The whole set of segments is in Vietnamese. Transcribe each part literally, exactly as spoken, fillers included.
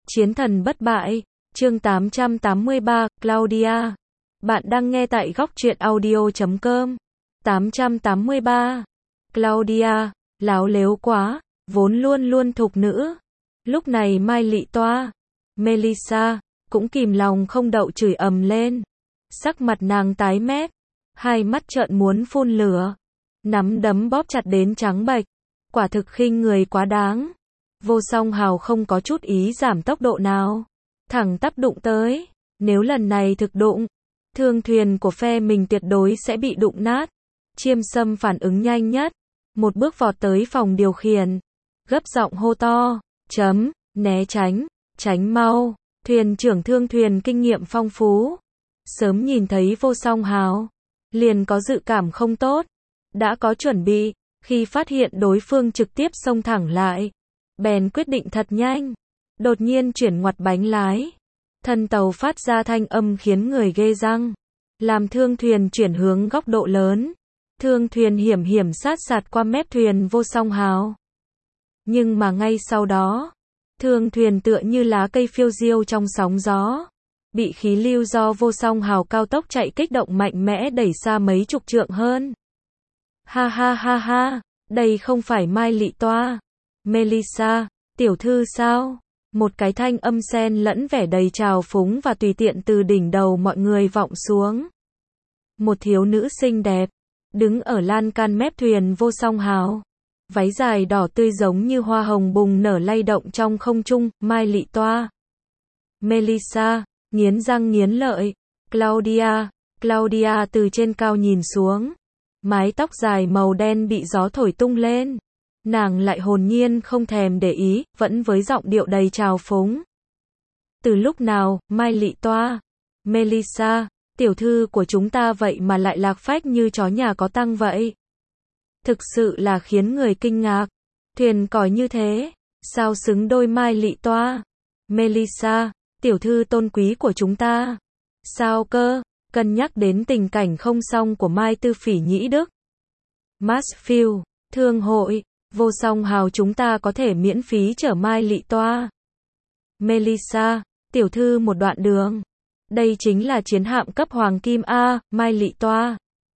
Chiến thần bất bại, chương tám trăm tám mươi ba, Claudia. Bạn đang nghe tại góc truyện audio chấm com. tám trăm tám mươi ba. Claudia, láo lếu quá, vốn luôn luôn thục nữ. Lúc này Mai Lị Toa, Melissa, cũng kìm lòng không đậu chửi ầm lên. Sắc mặt nàng tái mét, hai mắt trợn muốn phun lửa, nắm đấm bóp chặt đến trắng bệch. Quả thực khinh người quá đáng. Vô Song Hào không có chút ý giảm tốc độ nào, thẳng tắp đụng tới. Nếu lần này thực đụng, thương thuyền của phe mình tuyệt đối sẽ bị đụng nát. Chiêm Sâm phản ứng nhanh nhất, một bước vọt tới phòng điều khiển, gấp giọng hô to, chấm, né tránh, tránh mau. Thuyền trưởng thương thuyền kinh nghiệm phong phú, sớm nhìn thấy Vô Song Hào, liền có dự cảm không tốt, đã có chuẩn bị. Khi phát hiện đối phương trực tiếp xông thẳng lại, bèn quyết định thật nhanh, đột nhiên chuyển ngoặt bánh lái. Thân tàu phát ra thanh âm khiến người ghê răng, làm thương thuyền chuyển hướng góc độ lớn. Thương thuyền hiểm hiểm sát sạt qua mép thuyền Vô Song Hào. Nhưng mà ngay sau đó, thương thuyền tựa như lá cây phiêu diêu trong sóng gió, bị khí lưu do Vô Song Hào cao tốc chạy kích động mạnh mẽ đẩy xa mấy chục trượng hơn. Ha ha ha ha, đây không phải Mai Lị Toa, Melissa, tiểu thư sao? Một cái thanh âm xen lẫn vẻ đầy trào phúng và tùy tiện từ đỉnh đầu mọi người vọng xuống. Một thiếu nữ xinh đẹp, đứng ở lan can mép thuyền Vô Song Hào. Váy dài đỏ tươi giống như hoa hồng bùng nở lay động trong không trung. Mai Lị Toa, Melissa, nghiến răng nghiến lợi. Claudia, Claudia từ trên cao nhìn xuống. Mái tóc dài màu đen bị gió thổi tung lên. Nàng lại hồn nhiên không thèm để ý, vẫn với giọng điệu đầy trào phúng. Từ lúc nào, Mai Lị Toa, Melissa, tiểu thư của chúng ta vậy mà lại lạc phách như chó nhà có tăng vậy? Thực sự là khiến người kinh ngạc. Thuyền còi như thế, sao xứng đôi Mai Lị Toa, Melissa, tiểu thư tôn quý của chúng ta? Sao cơ? Cân nhắc đến tình cảnh không xong của Mai Tư Phỉ Nhĩ Đức, Mansfield, thương hội, Vô Song Hào chúng ta có thể miễn phí chở Mai Lị Toa, Melissa, tiểu thư một đoạn đường. Đây chính là chiến hạm cấp hoàng kim A. Mai Lị Toa,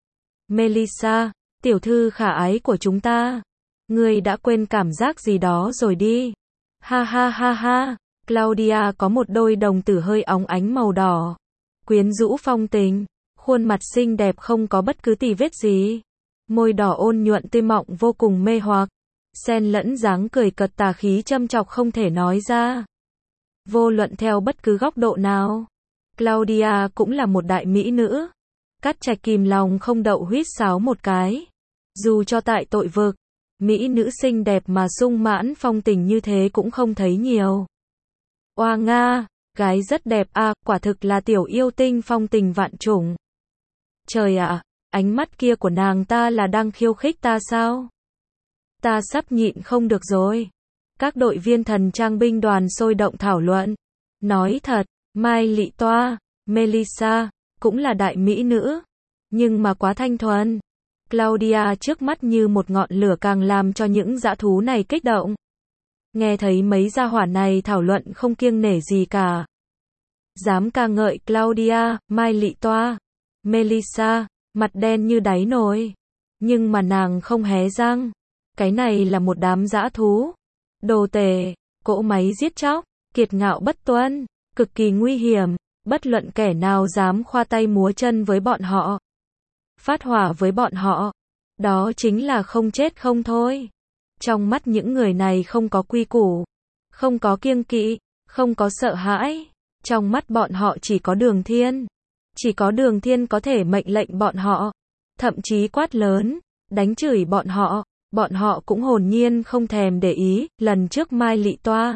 Melissa, tiểu thư khả ái của chúng ta. Ngươi đã quên cảm giác gì đó rồi đi. Ha ha ha ha. Claudia có một đôi đồng tử hơi óng ánh màu đỏ, quyến rũ phong tình, khuôn mặt xinh đẹp không có bất cứ tì vết gì. Môi đỏ ôn nhuận tươi mọng vô cùng mê hoặc, xen lẫn dáng cười cợt tà khí châm chọc không thể nói ra. Vô luận theo bất cứ góc độ nào, Claudia cũng là một đại mỹ nữ. Cát Trạch kìm lòng không đậu huýt sáo một cái. Dù cho tại tội vực, mỹ nữ xinh đẹp mà sung mãn phong tình như thế cũng không thấy nhiều. Oa nga, gái rất đẹp à, quả thực là tiểu yêu tinh phong tình vạn chủng. Trời ạ, à, ánh mắt kia của nàng ta là đang khiêu khích ta sao? Ta sắp nhịn không được rồi. Các đội viên thần trang binh đoàn sôi động thảo luận. Nói thật, Mai Lị Toa, Melissa, cũng là đại mỹ nữ, nhưng mà quá thanh thuần. Claudia trước mắt như một ngọn lửa càng làm cho những dã thú này kích động. Nghe thấy mấy gia hỏa này thảo luận không kiêng nể gì cả. Dám ca ngợi Claudia, Mai Lị Toa, Melissa, mặt đen như đáy nồi. Nhưng mà nàng không hé răng. Cái này là một đám dã thú. Đồ tể, cỗ máy giết chóc, kiệt ngạo bất tuân, cực kỳ nguy hiểm. Bất luận kẻ nào dám khoa tay múa chân với bọn họ, phát hỏa với bọn họ, đó chính là không chết không thôi. Trong mắt những người này không có quy củ, không có kiêng kỵ, không có sợ hãi. Trong mắt bọn họ chỉ có Đường Thiên. Chỉ có Đường Thiên có thể mệnh lệnh bọn họ, thậm chí quát lớn, đánh chửi bọn họ. Bọn họ cũng hồn nhiên không thèm để ý. Lần trước Mai Lị Toa,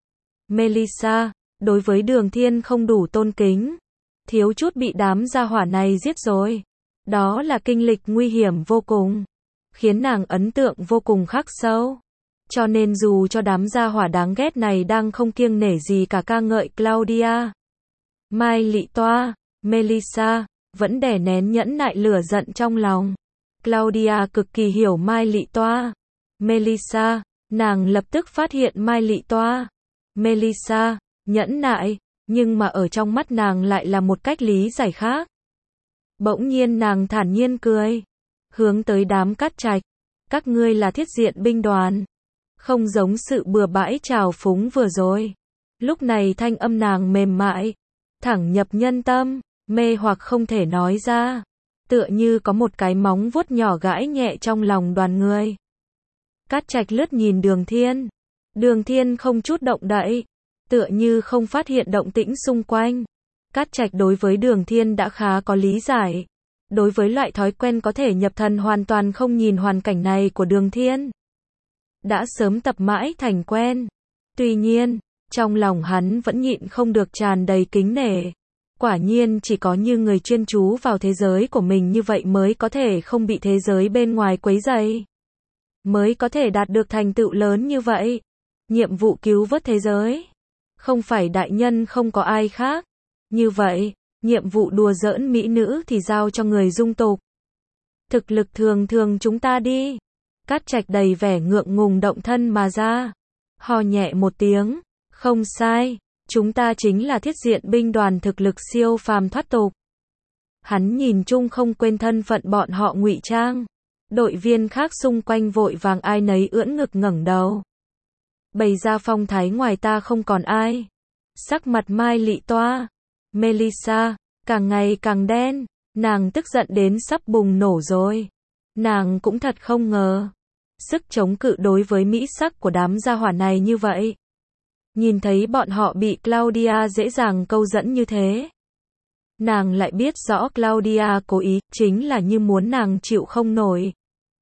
Melissa, đối với Đường Thiên không đủ tôn kính, thiếu chút bị đám gia hỏa này giết rồi. Đó là kinh lịch nguy hiểm vô cùng, khiến nàng ấn tượng vô cùng khắc sâu. Cho nên dù cho đám gia hỏa đáng ghét này đang không kiêng nể gì cả ca ngợi Claudia, Mai Lị Toa, Melissa, vẫn đè nén nhẫn nại lửa giận trong lòng. Claudia cực kỳ hiểu Mai Lị Toa, Melissa, nàng lập tức phát hiện Mai Lị Toa, Melissa, nhẫn nại, nhưng mà ở trong mắt nàng lại là một cách lý giải khác. Bỗng nhiên nàng thản nhiên cười, hướng tới đám Cát Trạch, các ngươi là Thiết Diện binh đoàn, không giống sự bừa bãi trào phúng vừa rồi. Lúc này thanh âm nàng mềm mại, thẳng nhập nhân tâm, mê hoặc không thể nói ra, tựa như có một cái móng vuốt nhỏ gãi nhẹ trong lòng đoàn người. Cát Trạch lướt nhìn Đường Thiên, Đường Thiên không chút động đậy, tựa như không phát hiện động tĩnh xung quanh. Cát Trạch đối với Đường Thiên đã khá có lý giải, đối với loại thói quen có thể nhập thần hoàn toàn không nhìn hoàn cảnh này của Đường Thiên, đã sớm tập mãi thành quen. Tuy nhiên, trong lòng hắn vẫn nhịn không được tràn đầy kính nể. Quả nhiên chỉ có như người chuyên chú vào thế giới của mình như vậy mới có thể không bị thế giới bên ngoài quấy rầy, mới có thể đạt được thành tựu lớn như vậy. Nhiệm vụ cứu vớt thế giới, không phải đại nhân không có ai khác. Như vậy, nhiệm vụ đùa giỡn mỹ nữ thì giao cho người dung tục. Thực lực thường thường chúng ta đi. Cát Trạch đầy vẻ ngượng ngùng động thân mà ra, hò nhẹ một tiếng, không sai, chúng ta chính là Thiết Diện binh đoàn thực lực siêu phàm thoát tục. Hắn nhìn chung không quên thân phận bọn họ ngụy trang. Đội viên khác xung quanh vội vàng ai nấy ưỡn ngực ngẩng đầu, bày ra phong thái ngoài ta không còn ai. Sắc mặt Mai Lị Toa, Melissa, càng ngày càng đen, nàng tức giận đến sắp bùng nổ rồi. Nàng cũng thật không ngờ, sức chống cự đối với mỹ sắc của đám gia hỏa này như vậy. Nhìn thấy bọn họ bị Claudia dễ dàng câu dẫn như thế, nàng lại biết rõ Claudia cố ý, chính là như muốn nàng chịu không nổi.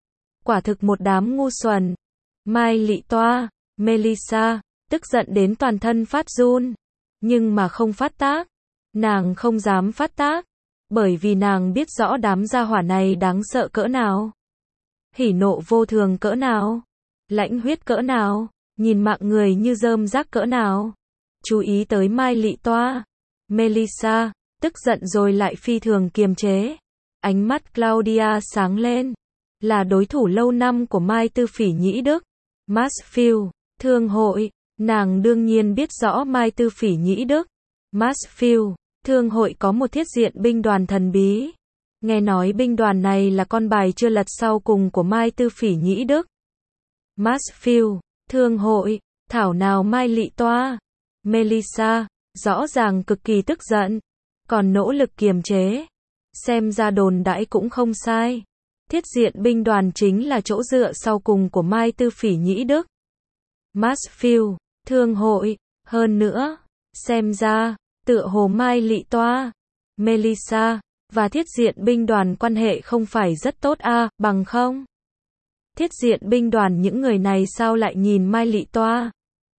Quả thực một đám ngu xuẩn. Mai Lị Toa, Melissa, tức giận đến toàn thân phát run, nhưng mà không phát tác. Nàng không dám phát tác, bởi vì nàng biết rõ đám gia hỏa này đáng sợ cỡ nào, hỉ nộ vô thường cỡ nào, lãnh huyết cỡ nào, nhìn mạng người như rơm rác cỡ nào. Chú ý tới Mai Lị Toa, Melissa, tức giận rồi lại phi thường kiềm chế. Ánh mắt Claudia sáng lên, là đối thủ lâu năm của Mai Tư Phỉ Nhĩ Đức, Mansfield, thương hội. Nàng đương nhiên biết rõ Mai Tư Phỉ Nhĩ Đức, Mansfield, thương hội có một Thiết Diện binh đoàn thần bí. Nghe nói binh đoàn này là con bài chưa lật sau cùng của Mai Tư Phỉ Nhĩ Đức. Mansfield, thương hội, thảo nào Mai Lị Toa, Melissa, rõ ràng cực kỳ tức giận, còn nỗ lực kiềm chế. Xem ra đồn đãi cũng không sai. Thiết Diện binh đoàn chính là chỗ dựa sau cùng của Mai Tư Phỉ Nhĩ Đức. Mansfield, thương hội, hơn nữa, xem ra, tựa hồ Mai Lị Toa, Melissa, và Thiết Diện binh đoàn quan hệ không phải rất tốt a, à, bằng không? Thiết Diện binh đoàn những người này sao lại nhìn Mai Lị Toa,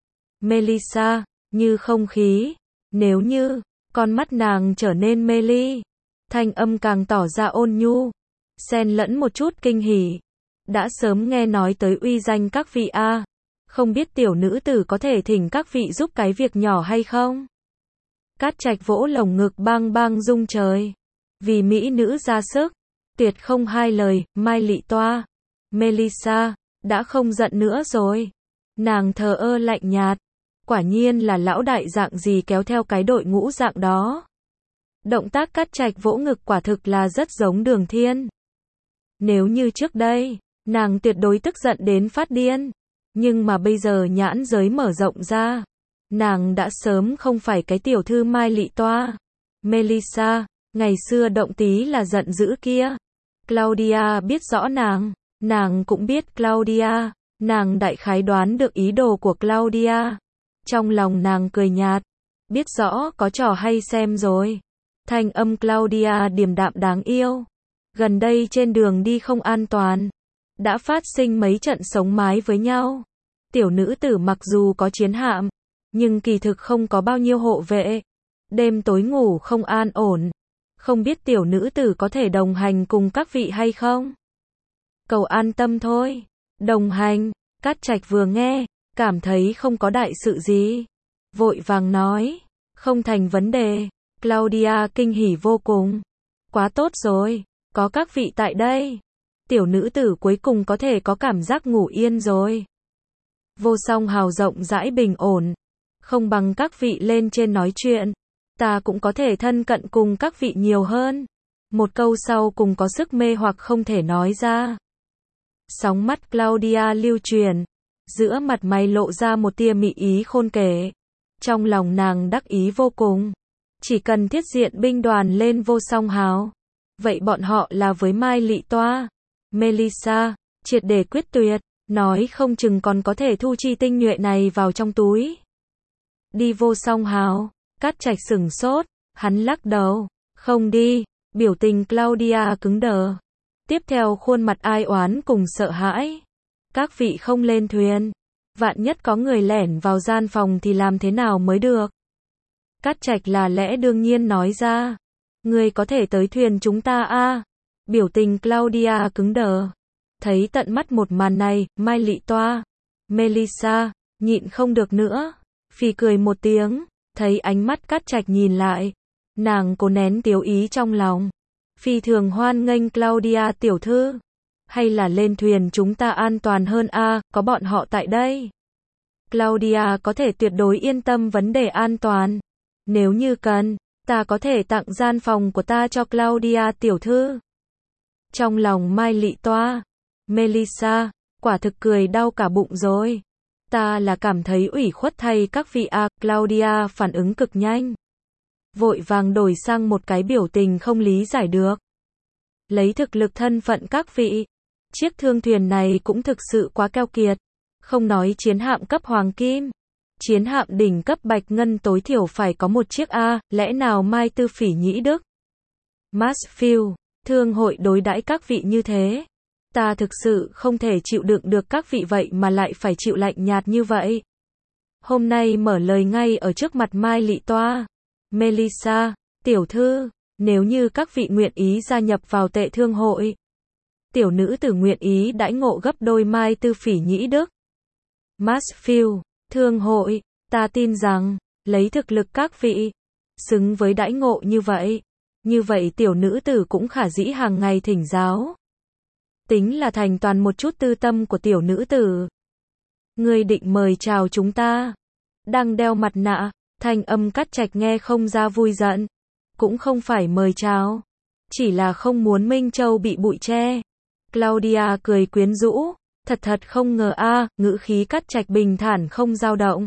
Melissa, như không khí. Nếu như, con mắt nàng trở nên mê ly, thanh âm càng tỏ ra ôn nhu, xen lẫn một chút kinh hỉ. Đã sớm nghe nói tới uy danh các vị a, à. Không biết tiểu nữ tử có thể thỉnh các vị giúp cái việc nhỏ hay không? Cát Trạch vỗ lồng ngực bang bang rung trời, vì mỹ nữ ra sức, tuyệt không hai lời. Mai Lị Toa, Melissa, đã không giận nữa rồi. Nàng thờ ơ lạnh nhạt, quả nhiên là lão đại dạng gì kéo theo cái đội ngũ dạng đó. Động tác Cát Trạch vỗ ngực quả thực là rất giống Đường Thiên. Nếu như trước đây, nàng tuyệt đối tức giận đến phát điên, nhưng mà bây giờ nhãn giới mở rộng ra, nàng đã sớm không phải cái tiểu thư Mai Lị Toa, Melissa, ngày xưa động tí là giận dữ kia. Claudia biết rõ nàng, nàng cũng biết Claudia, nàng đại khái đoán được ý đồ của Claudia. Trong lòng nàng cười nhạt, biết rõ có trò hay xem rồi. Thanh âm Claudia điềm đạm đáng yêu. Gần đây trên đường đi không an toàn, đã phát sinh mấy trận sống mái với nhau. Tiểu nữ tử mặc dù có chiến hạm, nhưng kỳ thực không có bao nhiêu hộ vệ. Đêm tối ngủ không an ổn. Không biết tiểu nữ tử có thể đồng hành cùng các vị hay không? Cầu an tâm thôi. Đồng hành. Cát Trạch vừa nghe, cảm thấy không có đại sự gì, vội vàng nói, không thành vấn đề. Claudia kinh hỉ vô cùng. Quá tốt rồi, có các vị tại đây. Tiểu nữ tử cuối cùng có thể có cảm giác ngủ yên rồi. Vô Song hào rộng rãi bình ổn, không bằng các vị lên trên nói chuyện. Ta cũng có thể thân cận cùng các vị nhiều hơn. Một câu sau cùng có sức mê hoặc không thể nói ra. Sóng mắt Claudia lưu truyền, giữa mặt mày lộ ra một tia mị ý khôn kể. Trong lòng nàng đắc ý vô cùng. Chỉ cần thiết diện binh đoàn lên vô song hào. Vậy bọn họ là với Mai Lị Toa, Melissa, triệt để quyết tuyệt, nói không chừng còn có thể thu chi tinh nhuệ này vào trong túi. Đi vô song hào, Cát Trạch sửng sốt, hắn lắc đầu, không đi, biểu tình Claudia cứng đờ. Tiếp theo khuôn mặt ai oán cùng sợ hãi. Các vị không lên thuyền, vạn nhất có người lẻn vào gian phòng thì làm thế nào mới được? Cát Trạch là lẽ đương nhiên nói ra. Người có thể tới thuyền chúng ta a à? Biểu tình Claudia cứng đờ. Thấy tận mắt một màn này, Mai Lị Toa, Melissa, nhịn không được nữa. Phì cười một tiếng, thấy ánh mắt Cát Trạch nhìn lại. Nàng cố nén tiếu ý trong lòng. Phi thường hoan nghênh Claudia tiểu thư. Hay là lên thuyền chúng ta an toàn hơn a à, có bọn họ tại đây. Claudia có thể tuyệt đối yên tâm vấn đề an toàn. Nếu như cần, ta có thể tặng gian phòng của ta cho Claudia tiểu thư. Trong lòng Mai Lị Toa, Melissa, quả thực cười đau cả bụng rồi. Ta là cảm thấy ủy khuất thay các vị a, à, Claudia phản ứng cực nhanh. Vội vàng đổi sang một cái biểu tình không lý giải được. Lấy thực lực thân phận các vị, chiếc thương thuyền này cũng thực sự quá keo kiệt. Không nói chiến hạm cấp hoàng kim, chiến hạm đỉnh cấp bạch ngân tối thiểu phải có một chiếc a, lẽ nào Mai Tư Phỉ nhĩ đức? Mansfield, thương hội đối đãi các vị như thế. Ta thực sự không thể chịu đựng được các vị vậy mà lại phải chịu lạnh nhạt như vậy. Hôm nay mở lời ngay ở trước mặt Mai Lị Toa, Melissa, tiểu thư, nếu như các vị nguyện ý gia nhập vào tệ thương hội, tiểu nữ tử nguyện ý đãi ngộ gấp đôi Mai Tư Phỉ nhĩ đức. Mansfield, thương hội, ta tin rằng, lấy thực lực các vị, xứng với đãi ngộ như vậy. Như vậy tiểu nữ tử cũng khả dĩ hàng ngày thỉnh giáo. Tính là thành toàn một chút tư tâm của tiểu nữ tử. Ngươi định mời chào chúng ta. Đang đeo mặt nạ, thanh âm Cát Trạch nghe không ra vui giận. Cũng không phải mời chào. Chỉ là không muốn Minh Châu bị bụi che. Claudia cười quyến rũ. Thật thật không ngờ a, à, ngữ khí Cát Trạch bình thản không dao động.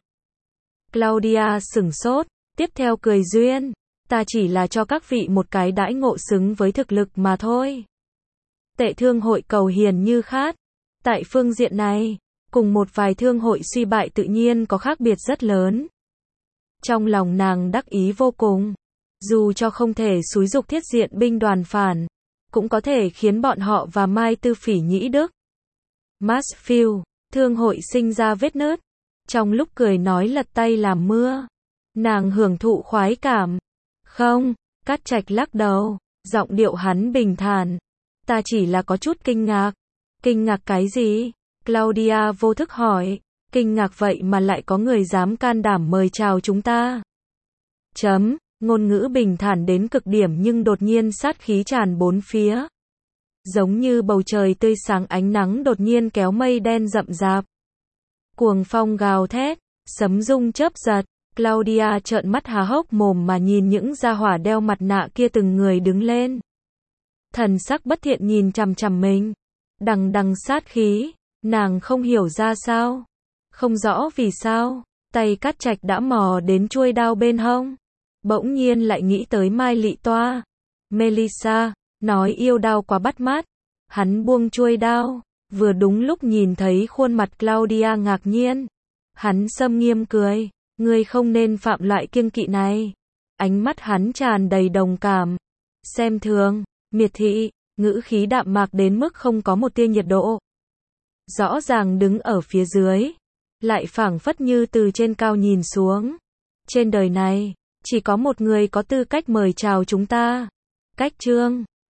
Claudia sửng sốt, tiếp theo cười duyên. Ta chỉ là cho các vị một cái đãi ngộ xứng với thực lực mà thôi. Tệ thương hội cầu hiền như khát. Tại phương diện này, cùng một vài thương hội suy bại tự nhiên có khác biệt rất lớn. Trong lòng nàng đắc ý vô cùng. Dù cho không thể xúi giục thiết diện binh đoàn phản, cũng có thể khiến bọn họ và Mai Tư Phỉ nhĩ đức. Mansfield, thương hội sinh ra vết nứt. Trong lúc cười nói lật tay làm mưa, nàng hưởng thụ khoái cảm. Không, Cát Trạch lắc đầu, giọng điệu hắn bình thản. Ta chỉ là có chút kinh ngạc. Kinh ngạc cái gì? Claudia vô thức hỏi. Kinh ngạc vậy mà lại có người dám can đảm mời chào chúng ta. Chấm, ngôn ngữ bình thản đến cực điểm nhưng đột nhiên sát khí tràn bốn phía. Giống như bầu trời tươi sáng ánh nắng đột nhiên kéo mây đen rậm rạp. Cuồng phong gào thét, sấm rung chớp giật. Claudia trợn mắt há hốc mồm mà nhìn những gia hỏa đeo mặt nạ kia từng người đứng lên. Thần sắc bất thiện nhìn chằm chằm mình. Đằng đằng sát khí, nàng không hiểu ra sao. Không rõ vì sao, tay Cát Trạch đã mò đến chuôi đao bên hông. Bỗng nhiên lại nghĩ tới Mai Lị Toa, Melissa, nói yêu đao quá bắt mắt. Hắn buông chuôi đao, vừa đúng lúc nhìn thấy khuôn mặt Claudia ngạc nhiên. Hắn xâm nghiêm cười, ngươi không nên phạm loại kiêng kỵ này. Ánh mắt hắn tràn đầy đồng cảm, xem thường, miệt thị, ngữ khí đạm mạc đến mức không có một tia nhiệt độ. Rõ ràng đứng ở phía dưới, lại phảng phất như từ trên cao nhìn xuống. Trên đời này, chỉ có một người có tư cách mời chào chúng ta. Cách Trương.